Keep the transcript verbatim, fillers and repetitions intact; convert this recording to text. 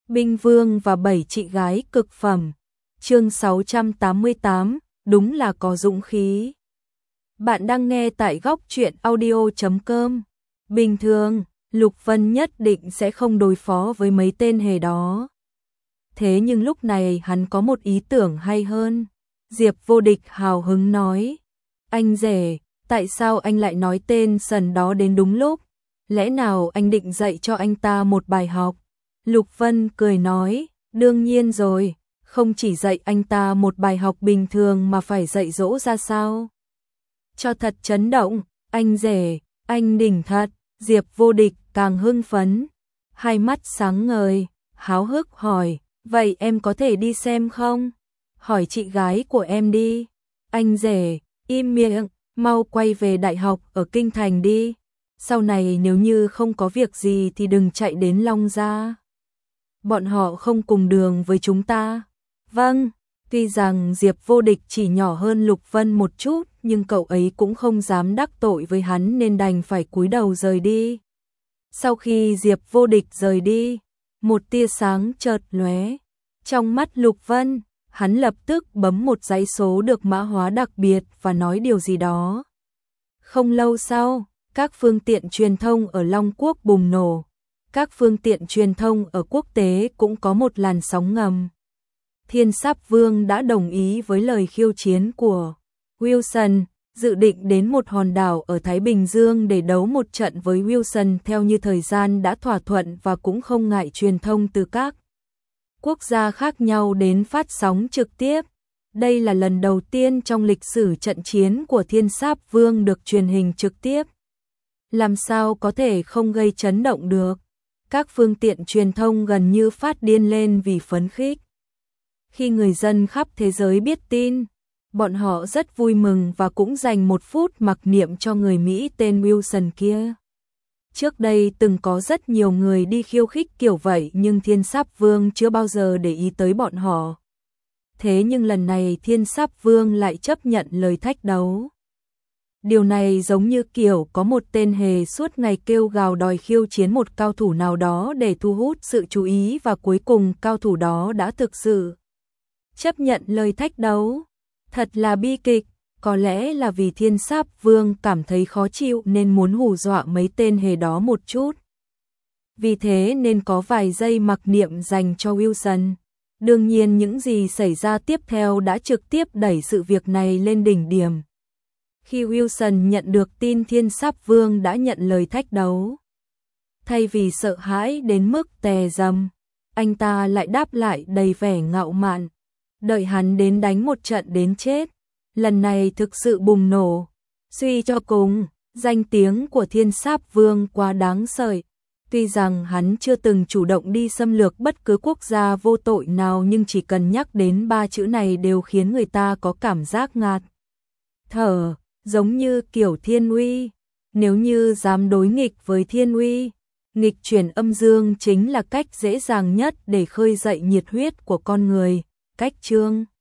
Binh Vương và bảy chị gái cực phẩm. Chương sáu trăm tám mươi tám, đúng là có dũng khí. Bạn đang nghe tại góc truyện audio chấm com. Bình thường, Lục Vân nhất định sẽ không đối phó với mấy tên hề đó. Thế nhưng lúc này hắn có một ý tưởng hay hơn. Diệp Vô Địch hào hứng nói: "Anh rể, tại sao anh lại nói tên Sần đó đến đúng lúc? Lẽ nào anh định dạy cho anh ta một bài học?" Lục Vân cười nói: "Đương nhiên rồi, không chỉ dạy anh ta một bài học bình thường mà phải dạy dỗ ra sao cho thật chấn động. Anh rể, anh đỉnh thật." Diệp Vô Địch càng hưng phấn, hai mắt sáng ngời, háo hức hỏi: "Vậy em có thể đi xem không? Hỏi chị gái của em đi." "Anh rể, im miệng, mau quay về đại học ở Kinh Thành đi. Sau này nếu như không có việc gì thì đừng chạy đến Long Gia. Bọn họ không cùng đường với chúng ta." "Vâng." Tuy rằng Diệp Vô Địch chỉ nhỏ hơn Lục Vân một chút, nhưng cậu ấy cũng không dám đắc tội với hắn nên đành phải cúi đầu rời đi. Sau khi Diệp Vô Địch rời đi, một tia sáng chợt lóe trong mắt Lục Vân, hắn lập tức bấm một dãy số được mã hóa đặc biệt và nói điều gì đó. Không lâu sau, các phương tiện truyền thông ở Long Quốc bùng nổ. Các phương tiện truyền thông ở quốc tế cũng có một làn sóng ngầm. Thiên Sáp Vương đã đồng ý với lời khiêu chiến của Wilson, dự định đến một hòn đảo ở Thái Bình Dương để đấu một trận với Wilson theo như thời gian đã thỏa thuận, và cũng không ngại truyền thông từ các quốc gia khác nhau đến phát sóng trực tiếp. Đây là lần đầu tiên trong lịch sử trận chiến của Thiên Sáp Vương được truyền hình trực tiếp. Làm sao có thể không gây chấn động được? Các phương tiện truyền thông gần như phát điên lên vì phấn khích. Khi người dân khắp thế giới biết tin, bọn họ rất vui mừng và cũng dành một phút mặc niệm cho người Mỹ tên Wilson kia. Trước đây từng có rất nhiều người đi khiêu khích kiểu vậy nhưng Thiên Sáp Vương chưa bao giờ để ý tới bọn họ. Thế nhưng lần này Thiên Sáp Vương lại chấp nhận lời thách đấu. Điều này giống như kiểu có một tên hề suốt ngày kêu gào đòi khiêu chiến một cao thủ nào đó để thu hút sự chú ý, và cuối cùng cao thủ đó đã thực sự chấp nhận lời thách đấu. Thật là bi kịch, có lẽ là vì Thiên Sáp Vương cảm thấy khó chịu nên muốn hù dọa mấy tên hề đó một chút. Vì thế nên có vài giây mặc niệm dành cho Wilson. Đương nhiên những gì xảy ra tiếp theo đã trực tiếp đẩy sự việc này lên đỉnh điểm. Khi Wilson nhận được tin Thiên Sáp Vương đã nhận lời thách đấu, thay vì sợ hãi đến mức tè rầm, anh ta lại đáp lại đầy vẻ ngạo mạn, đợi hắn đến đánh một trận đến chết. Lần này thực sự bùng nổ. Suy cho cùng, danh tiếng của Thiên Sáp Vương quá đáng sợ. Tuy rằng hắn chưa từng chủ động đi xâm lược bất cứ quốc gia vô tội nào, nhưng chỉ cần nhắc đến ba chữ này đều khiến người ta có cảm giác ngạt thở, giống như kiểu Thiên Uy. Nếu như dám đối nghịch với Thiên Uy, nghịch chuyển âm dương chính là cách dễ dàng nhất để khơi dậy nhiệt huyết của con người. Cách chương